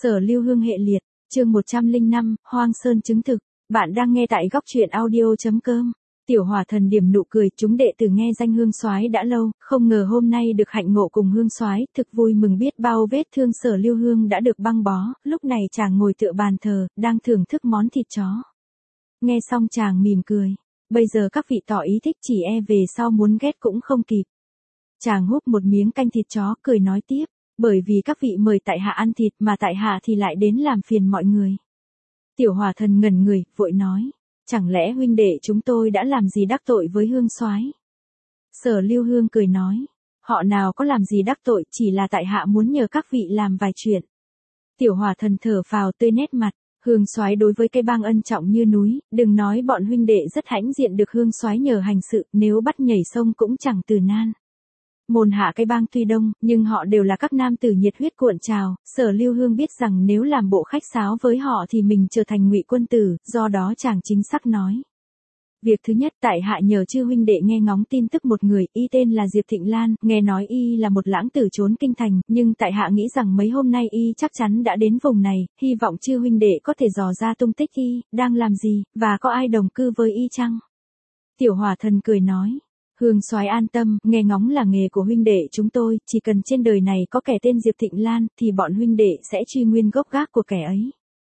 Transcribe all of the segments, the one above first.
Sở Lưu Hương hệ liệt, chương 105, Hoang Sơn chứng thực. Bạn đang nghe tại góc truyện audio.com. Tiểu Hỏa Thần điểm nụ cười, chúng đệ tử nghe danh Hương Soái đã lâu, không ngờ hôm nay được hạnh ngộ cùng Hương Soái, thực vui mừng biết bao vết thương Sở Lưu Hương đã được băng bó. Lúc này chàng ngồi tựa bàn thờ, đang thưởng thức món thịt chó. Nghe xong chàng mỉm cười. Bây giờ các vị tỏ ý thích, chỉ e về sau muốn ghét cũng không kịp. Chàng húp một miếng canh thịt chó, cười nói tiếp. Bởi vì các vị mời tại hạ ăn thịt mà tại hạ thì lại đến làm phiền mọi người. Tiểu Hỏa Thần ngẩn người, vội nói. Chẳng lẽ huynh đệ chúng tôi đã làm gì đắc tội với Hương Soái? Sở Lưu Hương cười nói. Họ nào có làm gì đắc tội, chỉ là tại hạ muốn nhờ các vị làm vài chuyện. Tiểu Hỏa Thần thở phào tươi nét mặt. Hương Soái đối với cái bang ân trọng như núi, đừng nói bọn huynh đệ rất hãnh diện được Hương Soái nhờ hành sự, nếu bắt nhảy sông cũng chẳng từ nan. Môn hạ cái bang tuy đông, nhưng họ đều là các nam tử nhiệt huyết cuộn trào. Sở Lưu Hương biết rằng nếu làm bộ khách sáo với họ thì mình trở thành ngụy quân tử, do đó chàng chính xác nói. Việc thứ nhất, tại hạ nhờ chư huynh đệ nghe ngóng tin tức một người, y tên là Diệp Thịnh Lan, nghe nói y là một lãng tử trốn kinh thành, nhưng tại hạ nghĩ rằng mấy hôm nay y chắc chắn đã đến vùng này, hy vọng chư huynh đệ có thể dò ra tung tích y, đang làm gì, và có ai đồng cư với y chăng? Tiểu Hỏa Thần cười nói. Hương Soái an tâm, nghe ngóng là nghề của huynh đệ chúng tôi, chỉ cần trên đời này có kẻ tên Diệp Thịnh Lan, thì bọn huynh đệ sẽ truy nguyên gốc gác của kẻ ấy.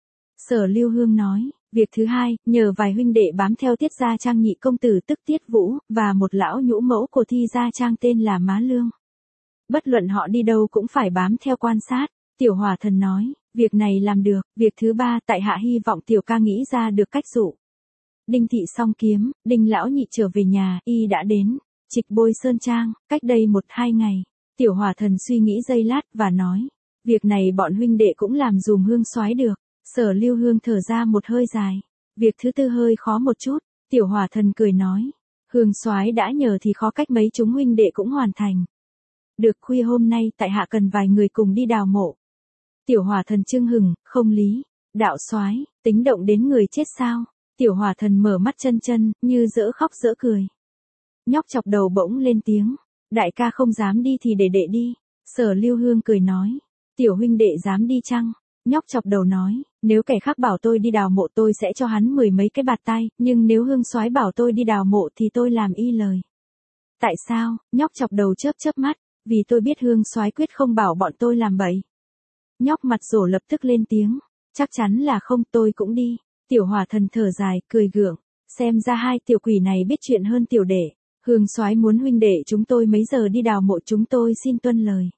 Sở Lưu Hương nói, việc thứ hai, nhờ vài huynh đệ bám theo Tiết Gia Trang nhị công tử tức Tiết Vũ, và một lão nhũ mẫu của Thi Gia Trang tên là Má Lương. Bất luận họ đi đâu cũng phải bám theo quan sát. Tiểu Hỏa Thần nói, việc này làm được. Việc thứ ba, tại hạ hy vọng tiểu ca nghĩ ra được cách dụ Đinh Thị song kiếm, Đinh lão nhị trở về nhà, y đã đến Trịch Bôi Sơn Trang, cách đây 1-2 ngày. Tiểu Hỏa Thần suy nghĩ giây lát và nói, việc này bọn huynh đệ cũng làm dùm Hương Soái được. Sở Lưu Hương thở ra một hơi dài. Việc thứ tư hơi khó một chút. Tiểu Hỏa Thần cười nói, Hương Soái đã nhờ thì khó cách mấy chúng huynh đệ cũng hoàn thành. Được, khuya hôm nay tại hạ cần vài người cùng đi đào mộ. Tiểu Hỏa Thần chưng hừng, không lý. Đạo soái, tính động đến người chết sao? Tiểu Hỏa Thần mở mắt chân chân, như dỡ khóc dỡ cười. Nhóc chọc đầu bỗng lên tiếng. Đại ca không dám đi thì để đệ đi. Sở Lưu Hương cười nói. Tiểu huynh đệ dám đi chăng? Nhóc chọc đầu nói. Nếu kẻ khác bảo tôi đi đào mộ tôi sẽ cho hắn 10 mấy cái bạt tay. Nhưng nếu Hương Soái bảo tôi đi đào mộ thì tôi làm y lời. Tại sao? Nhóc chọc đầu chớp chớp mắt. Vì tôi biết Hương Soái quyết không bảo bọn tôi làm bậy. Nhóc mặt rổ lập tức lên tiếng. Chắc chắn là không, tôi cũng đi. Tiểu Hỏa Thần thở dài, cười gượng. Xem ra hai tiểu quỷ này biết chuyện hơn tiểu đệ. Hương Soái muốn huynh đệ chúng tôi mấy giờ đi đào mộ chúng tôi xin tuân lời.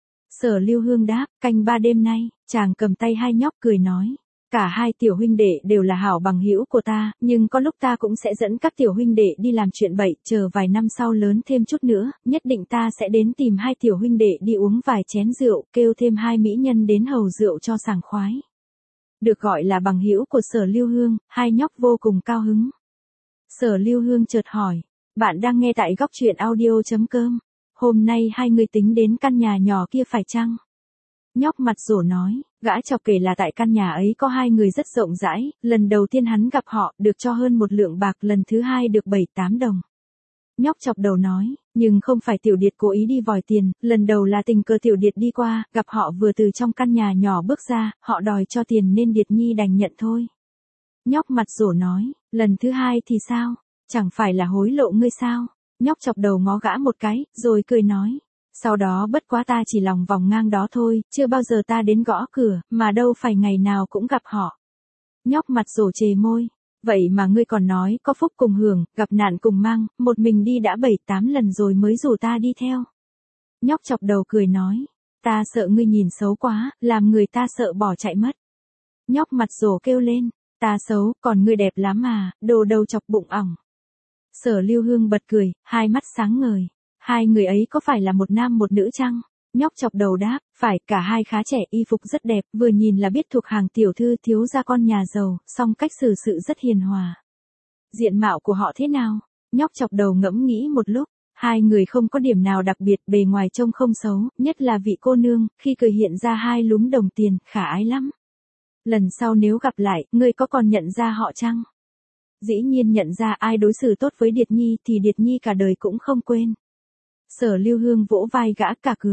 Sở Lưu Hương đáp, canh 3 đêm nay. Chàng cầm tay hai nhóc cười nói. Cả hai tiểu huynh đệ đều là hảo bằng hữu của ta, nhưng có lúc ta cũng sẽ dẫn các tiểu huynh đệ đi làm chuyện bậy, chờ vài năm sau lớn thêm chút nữa, nhất định ta sẽ đến tìm hai tiểu huynh đệ đi uống vài chén rượu, kêu thêm hai mỹ nhân đến hầu rượu cho sảng khoái. Được gọi là bằng hữu của Sở Lưu Hương, hai nhóc vô cùng cao hứng. Sở Lưu Hương chợt hỏi, bạn đang nghe tại góc truyện audio.com, hôm nay hai người tính đến căn nhà nhỏ kia phải chăng? Nhóc mặt rổ nói, gã chọc kể là tại căn nhà ấy có hai người rất rộng rãi, lần đầu tiên hắn gặp họ, được cho hơn 1 lượng bạc, lần thứ hai được 7-8 đồng. Nhóc chọc đầu nói, nhưng không phải tiểu điệt cố ý đi vòi tiền, lần đầu là tình cờ tiểu điệt đi qua, gặp họ vừa từ trong căn nhà nhỏ bước ra, họ đòi cho tiền nên điệt nhi đành nhận thôi. Nhóc mặt rổ nói, lần thứ hai thì sao, chẳng phải là hối lộ ngươi sao? Nhóc chọc đầu ngó gã một cái, rồi cười nói. Sau đó bất quá ta chỉ lòng vòng ngang đó thôi, chưa bao giờ ta đến gõ cửa, mà đâu phải ngày nào cũng gặp họ. Nhóc mặt rổ chề môi. Vậy mà ngươi còn nói có phúc cùng hưởng, gặp nạn cùng mang, một mình đi đã 7-8 lần rồi mới rủ ta đi theo. Nhóc chọc đầu cười nói. Ta sợ ngươi nhìn xấu quá, làm người ta sợ bỏ chạy mất. Nhóc mặt rổ kêu lên. Ta xấu, còn ngươi đẹp lắm mà, đồ đầu chọc bụng ỏng. Sở Lưu Hương bật cười, hai mắt sáng ngời. Hai người ấy có phải là một nam một nữ chăng? Nhóc chọc đầu đáp, phải, cả hai khá trẻ, y phục rất đẹp, vừa nhìn là biết thuộc hàng tiểu thư thiếu gia con nhà giàu, song cách xử sự rất hiền hòa. Diện mạo của họ thế nào? Nhóc chọc đầu ngẫm nghĩ một lúc, hai người không có điểm nào đặc biệt, bề ngoài trông không xấu, nhất là vị cô nương, khi cười hiện ra hai lúm đồng tiền, khả ái lắm. Lần sau nếu gặp lại, ngươi có còn nhận ra họ chăng? Dĩ nhiên nhận ra, ai đối xử tốt với Điệt Nhi thì Điệt Nhi cả đời cũng không quên. Sở Lưu Hương vỗ vai gã cả cười.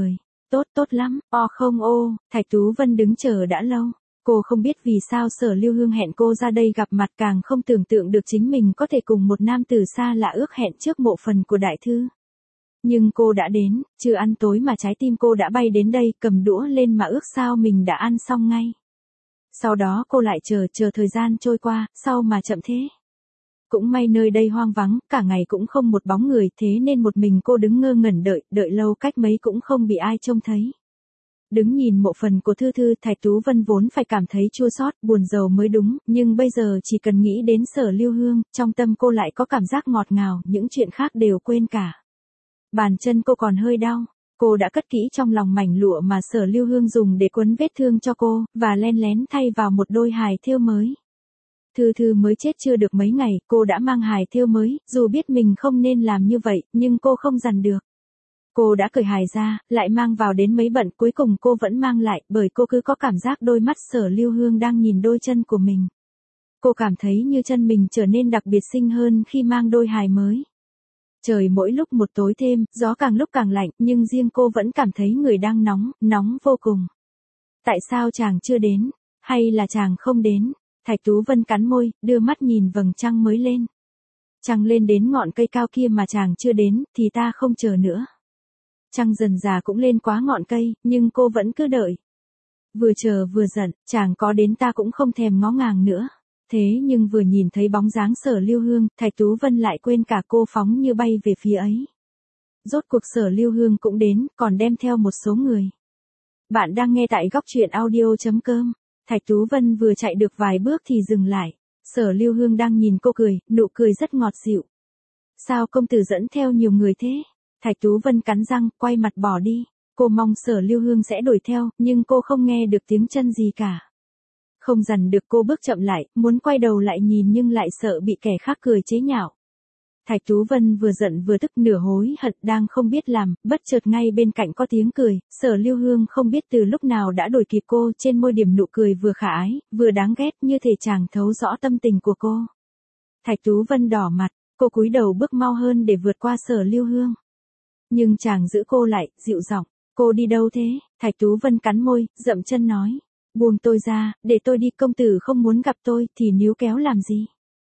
tốt, tốt lắm, không ô, Thạch Tú Vân đứng chờ đã lâu. Cô không biết vì sao Sở Lưu Hương hẹn cô ra đây gặp mặt, càng không tưởng tượng được chính mình có thể cùng một nam tử xa lạ ước hẹn trước mộ phần của đại thư. Nhưng cô đã đến, chưa ăn tối mà trái tim cô đã bay đến đây, cầm đũa lên mà ước sao mình đã ăn xong ngay. Sau đó cô lại chờ thời gian trôi qua, sao mà chậm thế. Cũng may nơi đây hoang vắng, cả ngày cũng không một bóng người, thế nên một mình cô đứng ngơ ngẩn đợi lâu cách mấy cũng không bị ai trông thấy. Đứng nhìn mộ phần của Thư Thư, Thạch Tú Vân vốn phải cảm thấy chua xót, buồn rầu mới đúng, nhưng bây giờ chỉ cần nghĩ đến Sở Lưu Hương, trong tâm cô lại có cảm giác ngọt ngào, những chuyện khác đều quên cả. Bàn chân cô còn hơi đau, cô đã cất kỹ trong lòng mảnh lụa mà Sở Lưu Hương dùng để quấn vết thương cho cô, và len lén thay vào một đôi hài thêu mới. Thư Thư mới chết chưa được mấy ngày, cô đã mang hài thêu mới, dù biết mình không nên làm như vậy, nhưng cô không dằn được. Cô đã cởi hài ra, lại mang vào đến mấy bận, cuối cùng cô vẫn mang lại, bởi cô cứ có cảm giác đôi mắt Sở Lưu Hương đang nhìn đôi chân của mình. Cô cảm thấy như chân mình trở nên đặc biệt xinh hơn khi mang đôi hài mới. Trời mỗi lúc một tối thêm, gió càng lúc càng lạnh, nhưng riêng cô vẫn cảm thấy người đang nóng vô cùng. Tại sao chàng chưa đến? Hay là chàng không đến? Thạch Tú Vân cắn môi, đưa mắt nhìn vầng trăng mới lên. Trăng lên đến ngọn cây cao kia mà chàng chưa đến, thì ta không chờ nữa. Trăng dần già cũng lên quá ngọn cây, nhưng cô vẫn cứ đợi. Vừa chờ vừa giận, chàng có đến ta cũng không thèm ngó ngàng nữa. Thế nhưng vừa nhìn thấy bóng dáng Sở Lưu Hương, Thạch Tú Vân lại quên cả cô, phóng như bay về phía ấy. Rốt cuộc Sở Lưu Hương cũng đến, còn đem theo một số người. Bạn đang nghe tại góc truyện audio.com. Thạch Tú Vân vừa chạy được vài bước thì dừng lại. Sở Lưu Hương đang nhìn cô cười, nụ cười rất ngọt dịu. Sao công tử dẫn theo nhiều người thế? Thạch Tú Vân cắn răng, quay mặt bỏ đi. Cô mong Sở Lưu Hương sẽ đuổi theo, nhưng cô không nghe được tiếng chân gì cả. Không dằn được cô bước chậm lại, muốn quay đầu lại nhìn nhưng lại sợ bị kẻ khác cười chế nhạo. Thạch Tú Vân vừa giận vừa tức, nửa hối hận đang không biết làm, bất chợt ngay bên cạnh có tiếng cười, Sở Lưu Hương không biết từ lúc nào đã đuổi kịp cô, trên môi điểm nụ cười vừa khả ái, vừa đáng ghét, như thể chàng thấu rõ tâm tình của cô. Thạch Tú Vân đỏ mặt, cô cúi đầu bước mau hơn để vượt qua Sở Lưu Hương. Nhưng chàng giữ cô lại, dịu giọng, cô đi đâu thế? Thạch Tú Vân cắn môi, dậm chân nói, buông tôi ra, để tôi đi, công tử không muốn gặp tôi, thì níu kéo làm gì?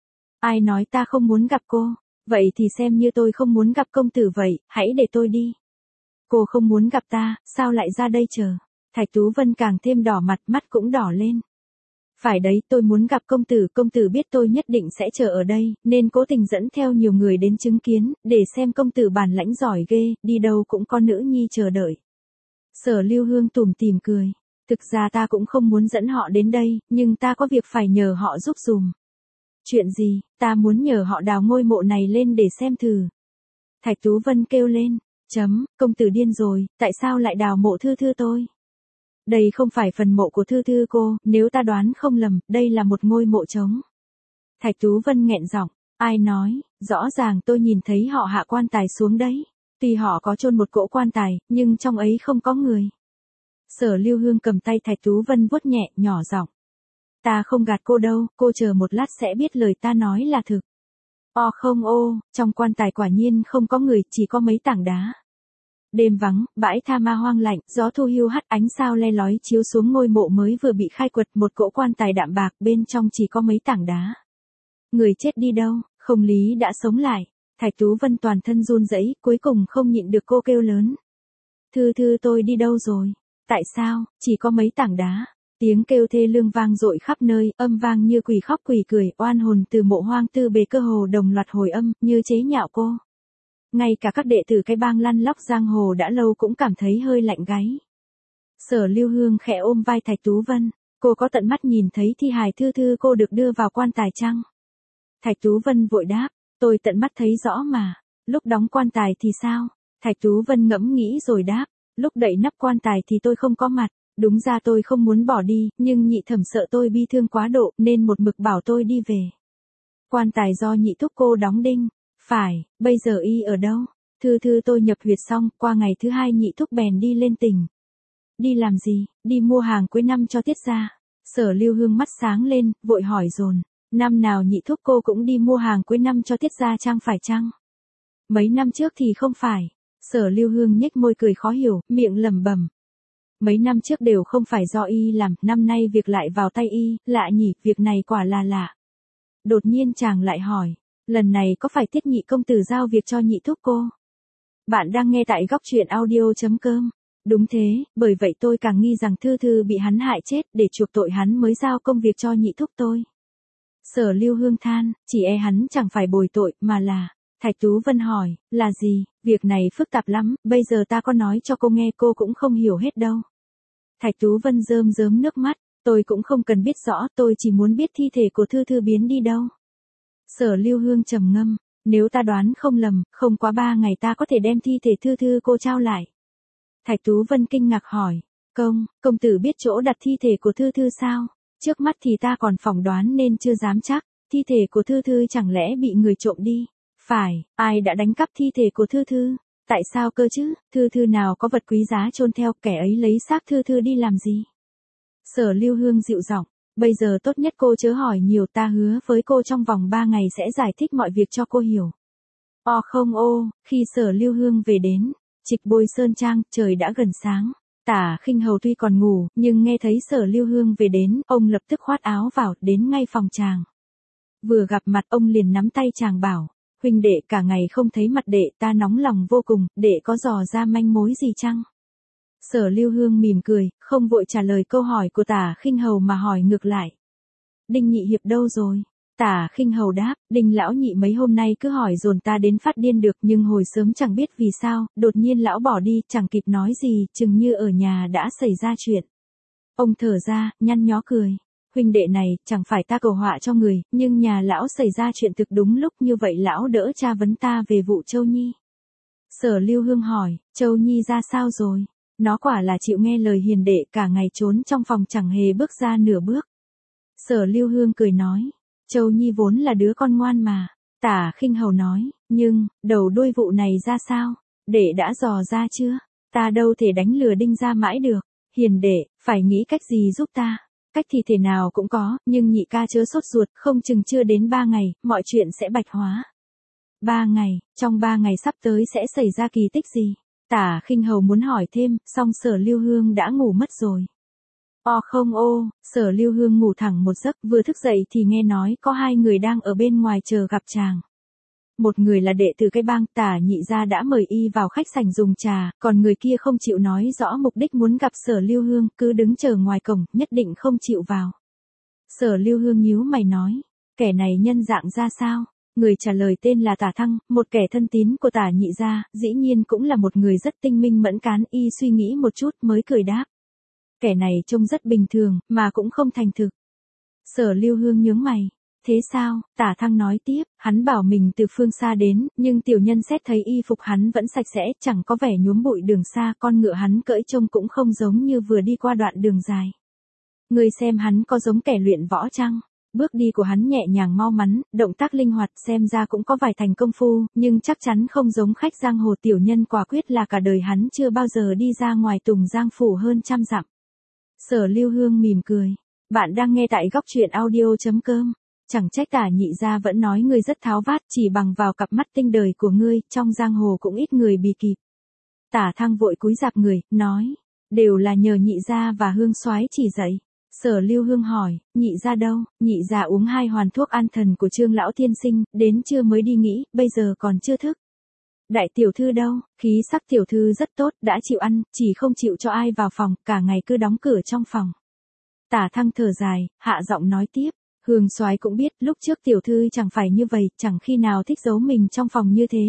Ai nói ta không muốn gặp cô? Vậy thì xem như tôi không muốn gặp công tử vậy, hãy để tôi đi. Cô không muốn gặp ta, sao lại ra đây chờ? Thạch Tú Vân càng thêm đỏ mặt, mắt cũng đỏ lên. Phải đấy, tôi muốn gặp công tử biết tôi nhất định sẽ chờ ở đây, nên cố tình dẫn theo nhiều người đến chứng kiến, để xem công tử bản lãnh giỏi ghê, đi đâu cũng có nữ nhi chờ đợi. Sở Lưu Hương tủm tỉm cười. Thực ra ta cũng không muốn dẫn họ đến đây, nhưng ta có việc phải nhờ họ giúp dùm. Chuyện gì? Ta muốn nhờ họ đào ngôi mộ này lên để xem thử. Thạch Tú Vân kêu lên, công tử điên rồi, tại sao lại đào mộ Thư Thư tôi? Đây không phải phần mộ của Thư Thư cô, nếu ta đoán không lầm, đây là một ngôi mộ trống. Thạch Tú Vân nghẹn giọng, ai nói, rõ ràng tôi nhìn thấy họ hạ quan tài xuống đấy. Tuy họ có chôn một cỗ quan tài, nhưng trong ấy không có người. Sở Lưu Hương cầm tay Thạch Tú Vân vuốt nhẹ, nhỏ giọng. Ta không gạt cô đâu, cô chờ một lát sẽ biết lời ta nói là thực. Không ô, trong quan tài quả nhiên không có người, chỉ có mấy tảng đá. Đêm vắng, bãi tha ma hoang lạnh, gió thu hiu hắt, ánh sao le lói chiếu xuống ngôi mộ mới vừa bị khai quật, một cỗ quan tài đạm bạc, bên trong chỉ có mấy tảng đá. Người chết đi đâu? Không lý đã sống lại. Thạch Tú Vân toàn thân run rẩy, cuối cùng không nhịn được cô kêu lớn. Thư Thư tôi đi đâu rồi? Tại sao, chỉ có mấy tảng đá? Tiếng kêu thê lương vang dội khắp nơi, âm vang như quỷ khóc quỷ cười, oan hồn từ mộ hoang tư bề cơ hồ đồng loạt hồi âm, như chế nhạo cô. Ngay cả các đệ tử cái bang lăn lóc giang hồ đã lâu cũng cảm thấy hơi lạnh gáy. Sở Lưu Hương khẽ ôm vai Thạch Tú Vân, cô có tận mắt nhìn thấy thi hài Thư Thư cô được đưa vào quan tài chăng? Thạch Tú Vân vội đáp, tôi tận mắt thấy rõ mà. Lúc đóng quan tài thì sao? Thạch Tú Vân ngẫm nghĩ rồi đáp, lúc đậy nắp quan tài thì tôi không có mặt. Đúng ra tôi không muốn bỏ đi, nhưng nhị thẩm sợ tôi bi thương quá độ, nên một mực bảo tôi đi về. Quan tài do nhị thúc cô đóng đinh. Phải, bây giờ y ở đâu? Thư Thư tôi nhập huyệt xong, qua ngày thứ hai nhị thúc bèn đi lên tỉnh. Đi làm gì? Đi mua hàng cuối năm cho Tiết gia. Sở Lưu Hương mắt sáng lên, vội hỏi dồn. Năm nào nhị thúc cô cũng đi mua hàng cuối năm cho Tiết gia chăng phải chăng? Mấy năm trước thì không phải. Sở Lưu Hương nhếch môi cười khó hiểu, miệng lẩm bẩm, Mấy năm trước đều không phải do y làm, năm nay việc lại vào tay y, lạ nhỉ, việc này quả là lạ. Đột nhiên chàng lại hỏi, lần này có phải Tiết nhị công tử giao việc cho nhị thúc cô? Bạn đang nghe tại góc truyện audio.com. Đúng thế, bởi vậy tôi càng nghi rằng Thư Thư bị hắn hại chết, để chuộc tội hắn mới giao công việc cho nhị thúc tôi. Sở Lưu Hương than, chỉ e hắn chẳng phải bồi tội, mà là... Thạch Tú Vân hỏi, là gì, việc này phức tạp lắm, bây giờ ta có nói cho cô nghe cô cũng không hiểu hết đâu. Thạch Tú Vân rơm rớm nước mắt, tôi cũng không cần biết rõ, tôi chỉ muốn biết thi thể của Thư Thư biến đi đâu. Sở Lưu Hương trầm ngâm, nếu ta đoán không lầm, không quá 3 ngày ta có thể đem thi thể Thư Thư cô trao lại. Thạch Tú Vân kinh ngạc hỏi, công tử biết chỗ đặt thi thể của Thư Thư sao? Trước mắt thì ta còn phỏng đoán nên chưa dám chắc, thi thể của Thư Thư chẳng lẽ bị người trộm đi? Phải, ai đã đánh cắp thi thể của Thư Thư? Tại sao cơ chứ, Thư Thư nào có vật quý giá chôn theo, kẻ ấy lấy xác Thư Thư đi làm gì? Sở Lưu Hương dịu giọng, bây giờ tốt nhất cô chớ hỏi nhiều, ta hứa với cô trong vòng 3 ngày sẽ giải thích mọi việc cho cô hiểu. Không ô, khi Sở Lưu Hương về đến Trịch Bôi Sơn Trang, trời đã gần sáng. Tả Khinh Hầu tuy còn ngủ, nhưng nghe thấy Sở Lưu Hương về đến, ông lập tức khoác áo vào, đến ngay phòng chàng. Vừa gặp mặt ông liền nắm tay chàng bảo, huynh đệ cả ngày không thấy mặt đệ, ta nóng lòng vô cùng, đệ có dò ra manh mối gì chăng? Sở Lưu Hương mỉm cười, không vội trả lời câu hỏi của Tả Khinh Hầu mà hỏi ngược lại. Đinh nhị hiệp đâu rồi? Tả Khinh Hầu đáp, Đinh lão nhị mấy hôm nay cứ hỏi dồn ta đến phát điên được, nhưng hồi sớm chẳng biết vì sao, đột nhiên lão bỏ đi, chẳng kịp nói gì, chừng như ở nhà đã xảy ra chuyện. Ông thở ra, nhăn nhó cười. Huynh đệ này, chẳng phải ta cầu họa cho người, nhưng nhà lão xảy ra chuyện thực đúng lúc, như vậy lão đỡ tra vấn ta về vụ Châu Nhi. Sở Lưu Hương hỏi, Châu Nhi ra sao rồi? Nó quả là chịu nghe lời hiền đệ, cả ngày trốn trong phòng chẳng hề bước ra nửa bước. Sở Lưu Hương cười nói, Châu Nhi vốn là đứa con ngoan mà. Tả Khinh Hầu nói, nhưng, đầu đuôi vụ này ra sao? Đệ đã dò ra chưa? Ta đâu thể đánh lừa Đinh ra mãi được. Hiền đệ, phải nghĩ cách gì giúp ta? Cách thì thể nào cũng có, nhưng nhị ca chớ sốt ruột, không chừng chưa đến 3 ngày, mọi chuyện sẽ bạch hóa. 3 ngày, trong 3 ngày sắp tới sẽ xảy ra kỳ tích gì? Tả Khinh Hầu muốn hỏi thêm, song Sở Lưu Hương đã ngủ mất rồi. Không ô, Sở Lưu Hương ngủ thẳng một giấc, vừa thức dậy thì nghe nói có 2 người đang ở bên ngoài chờ gặp chàng. Một người là đệ tử cái bang, Tả nhị gia đã mời y vào khách sảnh dùng trà, còn người kia không chịu nói rõ mục đích muốn gặp Sở Lưu Hương, cứ đứng chờ ngoài cổng, nhất định không chịu vào. Sở Lưu Hương nhíu mày nói, kẻ này nhân dạng ra sao? Người trả lời tên là Tả Thăng, một kẻ thân tín của Tả nhị gia, dĩ nhiên cũng là một người rất tinh minh mẫn cán, y suy nghĩ một chút mới cười đáp. Kẻ này trông rất bình thường, mà cũng không thành thực. Sở Lưu Hương nhướng mày. Thế sao? Tả Thăng nói tiếp, hắn bảo mình từ phương xa đến, nhưng tiểu nhân xét thấy y phục hắn vẫn sạch sẽ, chẳng có vẻ nhuốm bụi đường xa, con ngựa hắn cưỡi trông cũng không giống như vừa đi qua đoạn đường dài. Người xem hắn có giống kẻ luyện võ chăng? Bước đi của hắn nhẹ nhàng mau mắn, động tác linh hoạt, xem ra cũng có vài thành công phu, nhưng chắc chắn không giống khách giang hồ, tiểu nhân quả quyết là cả đời hắn chưa bao giờ đi ra ngoài Tùng Giang phủ hơn 100 dặm. Sở Lưu Hương mỉm cười. Bạn đang nghe tại góc truyện audio.com. Chẳng trách Tả nhị gia vẫn nói ngươi rất tháo vát, chỉ bằng vào cặp mắt tinh đời của ngươi, trong giang hồ cũng ít người bì kịp. Tả Thăng vội cúi rạp người, nói, đều là nhờ nhị gia và Hương soái chỉ dạy. Sở Lưu Hương hỏi, nhị gia đâu? Nhị gia uống 2 hoàn thuốc an thần của Trương lão tiên sinh, đến trưa mới đi nghỉ, bây giờ còn chưa thức. Đại tiểu thư đâu? Khí sắc tiểu thư rất tốt, đã chịu ăn, chỉ không chịu cho ai vào phòng, cả ngày cứ đóng cửa trong phòng. Tả Thăng thở dài, hạ giọng nói tiếp. Hương soái cũng biết, lúc trước tiểu thư chẳng phải như vậy, chẳng khi nào thích giấu mình trong phòng như thế,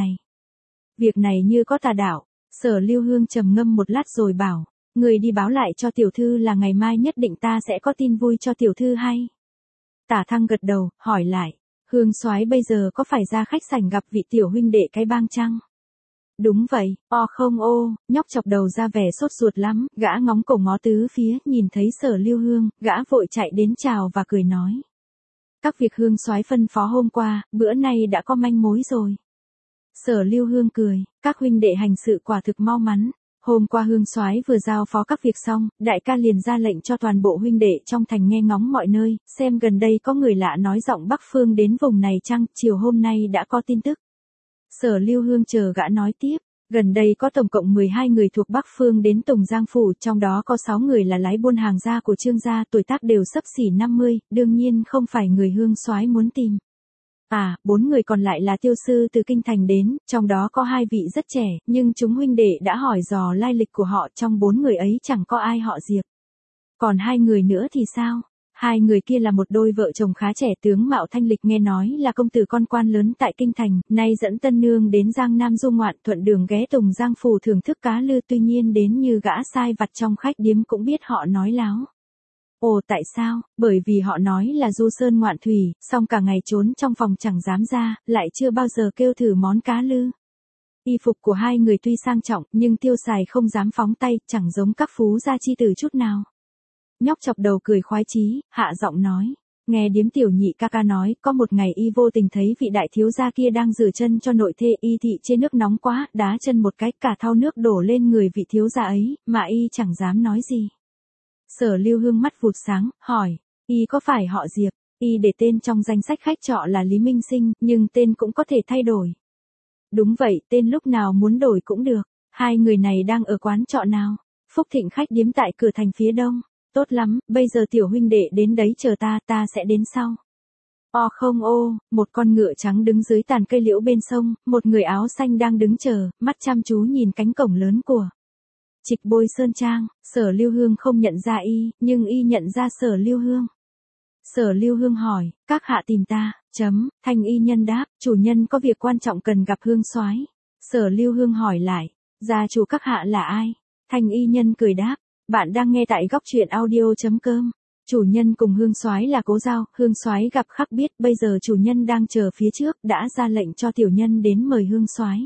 việc này như có tà đạo. Sở Lưu Hương trầm ngâm một lát rồi bảo, người đi báo lại cho tiểu thư là ngày mai nhất định ta sẽ có tin vui cho tiểu thư hay. Tả Thăng gật đầu, hỏi lại, Hương soái bây giờ có phải ra khách sảnh gặp vị tiểu huynh đệ cái bang chăng? Đúng vậy, không ô, nhóc chọc đầu ra vẻ sốt ruột lắm, gã ngóng cổ ngó tứ phía, nhìn thấy Sở Lưu Hương, gã vội chạy đến chào và cười nói. Các việc Hương soái phân phó hôm qua, bữa nay đã có manh mối rồi. Sở Lưu Hương cười, các huynh đệ hành sự quả thực mau mắn. Hôm qua Hương soái vừa giao phó các việc xong, đại ca liền ra lệnh cho toàn bộ huynh đệ trong thành nghe ngóng mọi nơi, xem gần đây có người lạ nói giọng Bắc Phương đến vùng này chăng, chiều hôm nay đã có tin tức. Sở Lưu Hương chờ gã nói tiếp, Gần đây có tổng cộng 12 người thuộc Bắc Phương đến Tùng Giang Phủ, trong đó có 6 người là lái buôn hàng gia của Trương gia, tuổi tác đều xấp xỉ 50, đương nhiên không phải người Hương Soái muốn tìm. 4 người còn lại là tiêu sư từ kinh thành đến, trong đó có 2 vị rất trẻ, nhưng chúng huynh đệ đã hỏi dò lai lịch của họ, trong 4 người ấy chẳng có ai họ Diệp. Còn 2 người nữa thì sao? 2 người kia là một đôi vợ chồng khá trẻ, tướng mạo thanh lịch, nghe nói là công tử con quan lớn tại kinh thành, nay dẫn tân nương đến Giang Nam du ngoạn, thuận đường ghé Tùng Giang Phủ thưởng thức cá lư, tuy nhiên đến như gã sai vặt trong khách điếm cũng biết họ nói láo. Ồ, tại sao? Bởi vì họ nói là du sơn ngoạn thủy, xong cả ngày trốn trong phòng chẳng dám ra, lại chưa bao giờ kêu thử món cá lư. Y phục của 2 người tuy sang trọng, nhưng tiêu xài không dám phóng tay, chẳng giống các phú gia chi tử chút nào. Nhóc chọc đầu cười khoái chí, hạ giọng nói. Nghe điếm tiểu nhị ca ca nói, có một ngày y vô tình thấy vị đại thiếu gia kia đang rửa chân cho nội thê, y thị trên nước nóng quá, đá chân một cái, cả thau nước đổ lên người vị thiếu gia ấy, mà y chẳng dám nói gì. Sở Lưu Hương mắt vụt sáng, hỏi, y có phải họ Diệp? Y để tên trong danh sách khách trọ là Lý Minh Sinh, nhưng tên cũng có thể thay đổi. Đúng vậy, tên lúc nào muốn đổi cũng được. 2 người này đang ở quán trọ nào? Phúc Thịnh khách điếm tại cửa thành phía đông. Tốt lắm, bây giờ tiểu huynh đệ đến đấy chờ ta sẽ đến sau. Không ô, một con ngựa trắng đứng dưới tàn cây liễu bên sông, một người áo xanh đang đứng chờ, mắt chăm chú nhìn cánh cổng lớn của Trịch Bôi Sơn Trang. Sở Lưu Hương không nhận ra y, nhưng y nhận ra Sở Lưu Hương. Sở Lưu Hương hỏi, các hạ tìm ta, Thanh y nhân đáp, chủ nhân có việc quan trọng cần gặp Hương Soái. Sở Lưu Hương hỏi lại, gia chủ các hạ là ai? Thanh y nhân cười đáp, bạn đang nghe tại góc truyện audio.com. Chủ nhân cùng Hương Soái là cố giao, Hương Soái gặp khắc biết, bây giờ chủ nhân đang chờ phía trước, đã ra lệnh cho tiểu nhân đến mời Hương Soái.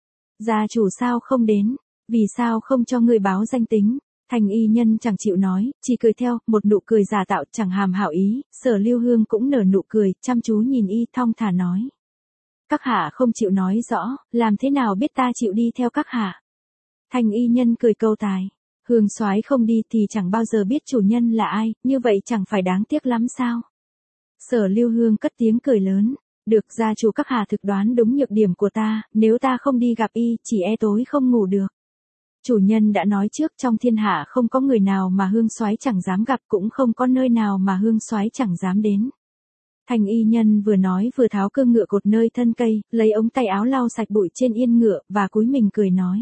Gia chủ sao không đến? Vì sao không cho người báo danh tính? Thanh y nhân chẳng chịu nói, chỉ cười theo, một nụ cười giả tạo chẳng hàm hảo ý. Sở Lưu Hương cũng nở nụ cười, chăm chú nhìn y, thong thả nói. Các hạ không chịu nói rõ, làm thế nào biết ta chịu đi theo các hạ? Thanh y nhân cười câu tài. Hương Soái không đi thì chẳng bao giờ biết chủ nhân là ai, như vậy chẳng phải đáng tiếc lắm sao? Sở Lưu Hương cất tiếng cười lớn. Được, gia chủ các hạ thực đoán đúng nhược điểm của ta, nếu ta không đi gặp y, chỉ e tối không ngủ được. Chủ nhân đã nói trước, trong thiên hạ không có người nào mà Hương Soái chẳng dám gặp, cũng không có nơi nào mà Hương Soái chẳng dám đến. Thanh y nhân vừa nói vừa tháo cương ngựa cột nơi thân cây, lấy ống tay áo lau sạch bụi trên yên ngựa, và cúi mình cười nói.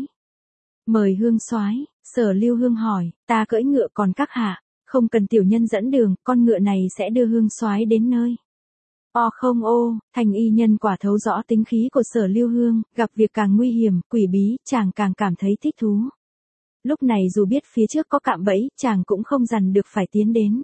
Mời Hương Soái. Sở Lưu Hương hỏi, ta cưỡi ngựa còn các hạ, không cần tiểu nhân dẫn đường, con ngựa này sẽ đưa Hương Soái đến nơi. Không ô, Thanh y nhân quả thấu rõ tính khí của Sở Lưu Hương, gặp việc càng nguy hiểm, quỷ bí, chàng càng cảm thấy thích thú. Lúc này dù biết phía trước có cạm bẫy, chàng cũng không dằn được phải tiến đến.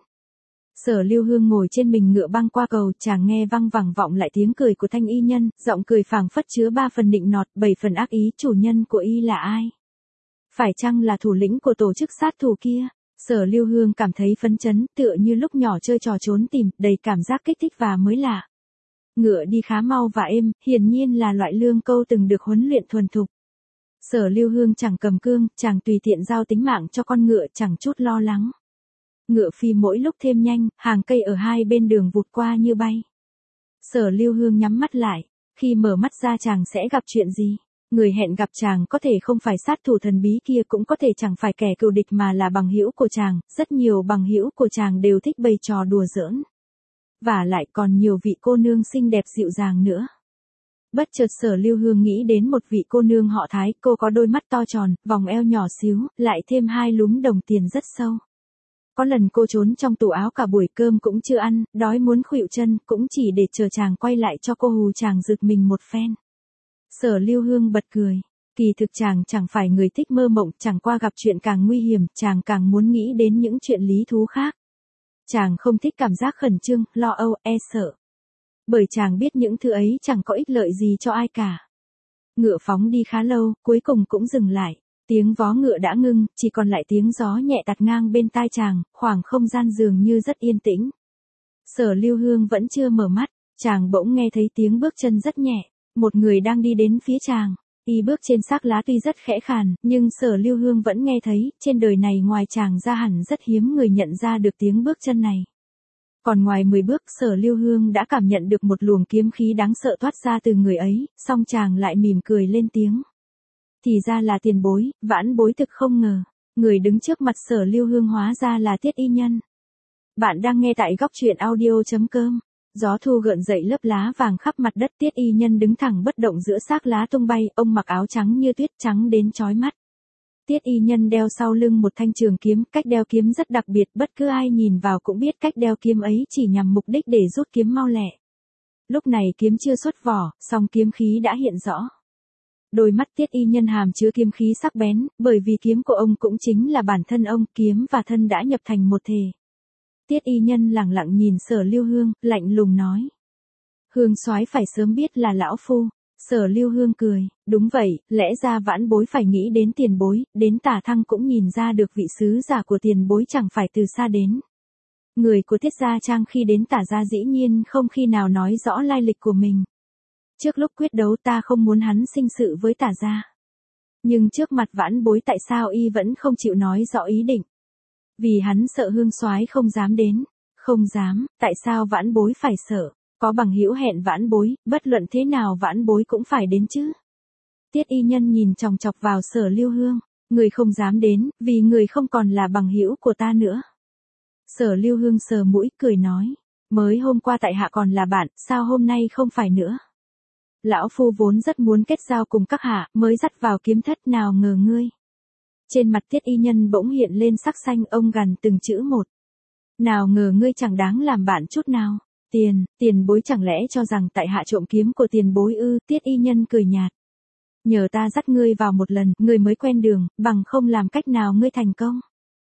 Sở Lưu Hương ngồi trên mình ngựa băng qua cầu, chàng nghe văng vẳng vọng lại tiếng cười của Thanh y nhân, giọng cười phảng phất chứa 3 phần nịnh nọt, 7 phần ác ý, chủ nhân của y là ai? Phải chăng là thủ lĩnh của tổ chức sát thủ kia? Sở Lưu Hương cảm thấy phấn chấn, tựa như lúc nhỏ chơi trò trốn tìm, đầy cảm giác kích thích và mới lạ. Ngựa đi khá mau và êm, hiển nhiên là loại lương câu từng được huấn luyện thuần thục. Sở Lưu Hương chẳng cầm cương, chàng tùy tiện giao tính mạng cho con ngựa, chẳng chút lo lắng. Ngựa phi mỗi lúc thêm nhanh, hàng cây ở hai bên đường vụt qua như bay. Sở Lưu Hương nhắm mắt lại, khi mở mắt ra chàng sẽ gặp chuyện gì? Người hẹn gặp chàng có thể không phải sát thủ thần bí kia, cũng có thể chẳng phải kẻ cừu địch mà là bằng hữu của chàng, rất nhiều bằng hữu của chàng đều thích bày trò đùa giỡn. Và lại còn nhiều vị cô nương xinh đẹp dịu dàng nữa. Bất chợt Sở Lưu Hương nghĩ đến một vị cô nương họ Thái, cô có đôi mắt to tròn, vòng eo nhỏ xíu, lại thêm 2 lúm đồng tiền rất sâu. Có lần cô trốn trong tủ áo cả buổi cơm cũng chưa ăn, đói muốn khuỵu chân, cũng chỉ để chờ chàng quay lại cho cô hù chàng giật mình một phen. Sở Lưu Hương bật cười. Kỳ thực chàng chẳng phải người thích mơ mộng, chẳng qua gặp chuyện càng nguy hiểm, chàng càng muốn nghĩ đến những chuyện lý thú khác. Chàng không thích cảm giác khẩn trương, lo âu, e sợ. Bởi chàng biết những thứ ấy chẳng có ích lợi gì cho ai cả. Ngựa phóng đi khá lâu, cuối cùng cũng dừng lại. Tiếng vó ngựa đã ngưng, chỉ còn lại tiếng gió nhẹ tạt ngang bên tai chàng, khoảng không gian dường như rất yên tĩnh. Sở Lưu Hương vẫn chưa mở mắt, chàng bỗng nghe thấy tiếng bước chân rất nhẹ. Một người đang đi đến phía chàng. Y bước trên xác lá tuy rất khẽ khàn, nhưng Sở Lưu Hương vẫn nghe thấy, trên đời này ngoài chàng ra hẳn rất hiếm người nhận ra được tiếng bước chân này. Còn ngoài 10 bước, Sở Lưu Hương đã cảm nhận được một luồng kiếm khí đáng sợ thoát ra từ người ấy, song chàng lại mỉm cười lên tiếng. Thì ra là tiền bối, vãn bối thực không ngờ. Người đứng trước mặt Sở Lưu Hương hóa ra là Tiết Y Nhân. Bạn đang nghe tại góc truyện audio.com. Gió thu gợn dậy lớp lá vàng khắp mặt đất. Tiết Y Nhân đứng thẳng bất động giữa xác lá tung bay, ông mặc áo trắng như tuyết, trắng đến chói mắt. Tiết Y Nhân đeo sau lưng một thanh trường kiếm, cách đeo kiếm rất đặc biệt, bất cứ ai nhìn vào cũng biết cách đeo kiếm ấy chỉ nhằm mục đích để rút kiếm mau lẹ. Lúc này kiếm chưa xuất vỏ, song kiếm khí đã hiện rõ. Đôi mắt Tiết Y Nhân hàm chứa kiếm khí sắc bén, bởi vì kiếm của ông cũng chính là bản thân ông, kiếm và thân đã nhập thành một thể. Tiết Y Nhân lẳng lặng nhìn Sở Lưu Hương, lạnh lùng nói. Hương soái phải sớm biết là lão phu. Sở Lưu Hương cười, đúng vậy, lẽ ra vãn bối phải nghĩ đến tiền bối, đến Tả Thăng cũng nhìn ra được vị sứ giả của tiền bối chẳng phải từ xa đến. Người của Tiết Gia Trang khi đến Tả Gia dĩ nhiên không khi nào nói rõ lai lịch của mình. Trước lúc quyết đấu ta không muốn hắn sinh sự với Tả Gia. Nhưng trước mặt vãn bối tại sao y vẫn không chịu nói rõ ý định? Vì hắn sợ Hương soái không dám đến. Không dám, tại sao vãn bối phải sợ? Có bằng hữu hẹn vãn bối, bất luận thế nào vãn bối cũng phải đến chứ. Tiết Y Nhân nhìn chòng chọc vào Sở Lưu Hương. Người không dám đến, vì người không còn là bằng hữu của ta nữa. Sở Lưu Hương sờ mũi, cười nói. Mới hôm qua tại hạ còn là bạn, sao hôm nay không phải nữa? Lão phu vốn rất muốn kết giao cùng các hạ, mới dắt vào kiếm thất, nào ngờ ngươi. Trên mặt Tiết Y Nhân bỗng hiện lên sắc xanh, ông gằn từng chữ một. Nào ngờ ngươi chẳng đáng làm bạn chút nào. Tiền bối chẳng lẽ cho rằng tại hạ trộm kiếm của tiền bối ư? Tiết Y Nhân cười nhạt. Nhờ ta dắt ngươi vào một lần, ngươi mới quen đường, bằng không làm cách nào ngươi thành công.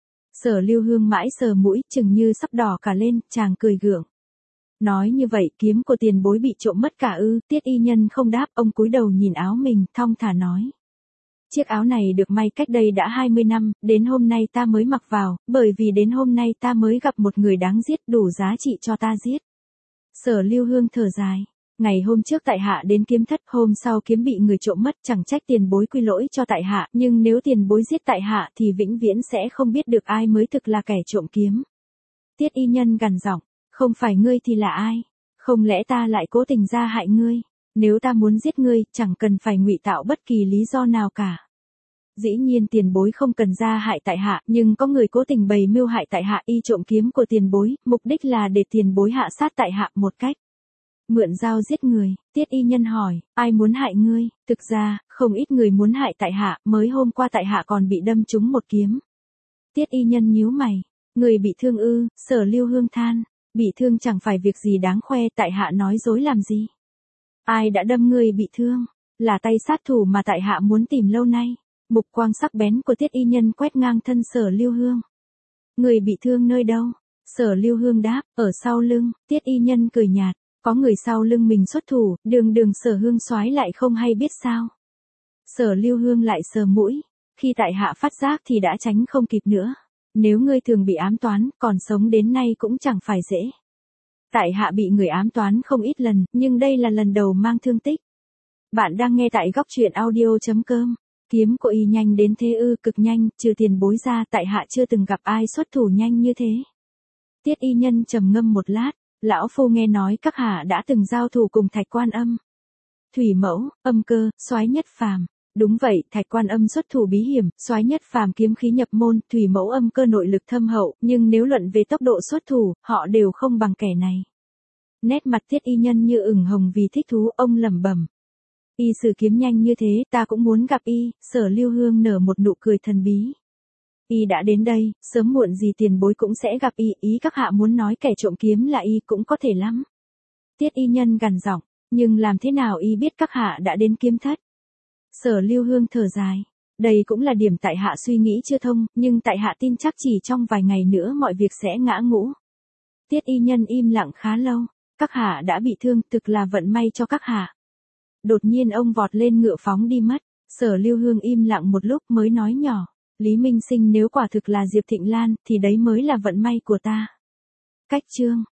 Sở Lưu Hương mãi sờ mũi, chừng như sắp đỏ cả lên, chàng cười gượng. Nói như vậy, kiếm của tiền bối bị trộm mất cả ư? Tiết Y Nhân không đáp, ông cúi đầu nhìn áo mình, thong thả nói. Chiếc áo này được may cách đây đã 20 năm, đến hôm nay ta mới mặc vào, bởi vì đến hôm nay ta mới gặp một người đáng giết, đủ giá trị cho ta giết. Sở Lưu Hương thở dài. Ngày hôm trước tại hạ đến kiếm thất, hôm sau kiếm bị người trộm mất, chẳng trách tiền bối quy lỗi cho tại hạ, nhưng nếu tiền bối giết tại hạ thì vĩnh viễn sẽ không biết được ai mới thực là kẻ trộm kiếm. Tiết Y Nhân gằn giọng, không phải ngươi thì là ai? Không lẽ ta lại cố tình ra hại ngươi? Nếu ta muốn giết ngươi, chẳng cần phải ngụy tạo bất kỳ lý do nào cả. Dĩ nhiên tiền bối không cần ra hại tại hạ, nhưng có người cố tình bày mưu hại tại hạ, y trộm kiếm của tiền bối, mục đích là để tiền bối hạ sát tại hạ một cách. Mượn dao giết người. Tiết Y Nhân hỏi, ai muốn hại ngươi? Thực ra, không ít người muốn hại tại hạ, mới hôm qua tại hạ còn bị đâm trúng một kiếm. Tiết Y Nhân nhíu mày, người bị thương ư? Sở Lưu Hương than, bị thương chẳng phải việc gì đáng khoe, tại hạ nói dối làm gì? Ai đã đâm ngươi bị thương? Là tay sát thủ mà tại hạ muốn tìm lâu nay. Mục quang sắc bén của Tiết Y Nhân quét ngang thân Sở Lưu Hương. Người bị thương nơi đâu? Sở Lưu Hương đáp, ở sau lưng. Tiết Y Nhân cười nhạt, có người sau lưng mình xuất thủ, đường Sở Hương soái lại không hay biết sao? Sở Lưu Hương lại sờ mũi, khi tại hạ phát giác thì đã tránh không kịp nữa. Nếu ngươi thường bị ám toán, còn sống đến nay cũng chẳng phải dễ. Tại hạ bị người ám toán không ít lần, nhưng đây là lần đầu mang thương tích. Bạn đang nghe tại góc truyện audio.com. Kiếm của y nhanh đến thế ư? Cực nhanh, trừ tiền bối ra, tại hạ chưa từng gặp ai xuất thủ nhanh như thế. Tiết Y Nhân trầm ngâm một lát, lão phu nghe nói các hạ đã từng giao thủ cùng Thạch Quan Âm, Thủy Mẫu, Âm Cơ, Soái Nhất Phàm. Đúng vậy, Thạch Quan Âm xuất thủ bí hiểm, Soái Nhất Phàm kiếm khí nhập môn, Thủy Mẫu Âm Cơ nội lực thâm hậu, nhưng nếu luận về tốc độ xuất thủ, họ đều không bằng kẻ này. Nét mặt Tiết Y Nhân như ửng hồng vì thích thú, ông lẩm bẩm. Y sử kiếm nhanh như thế, ta cũng muốn gặp y. Sở Lưu Hương nở một nụ cười thần bí. Y đã đến đây, sớm muộn gì tiền bối cũng sẽ gặp y, ý các hạ muốn nói kẻ trộm kiếm là y cũng có thể lắm. Tiết Y Nhân gằn giọng, nhưng làm thế nào y biết các hạ đã đến kiếm thất? Sở Lưu Hương thở dài, đây cũng là điểm tại hạ suy nghĩ chưa thông, nhưng tại hạ tin chắc chỉ trong vài ngày nữa mọi việc sẽ ngã ngũ. Tiết Y Nhân im lặng khá lâu, các hạ đã bị thương, thực là vận may cho các hạ. Đột nhiên ông vọt lên ngựa phóng đi mất. Sở Lưu Hương im lặng một lúc mới nói nhỏ, Lý Minh Sinh nếu quả thực là Diệp Thịnh Lan, thì đấy mới là vận may của ta. Cách chương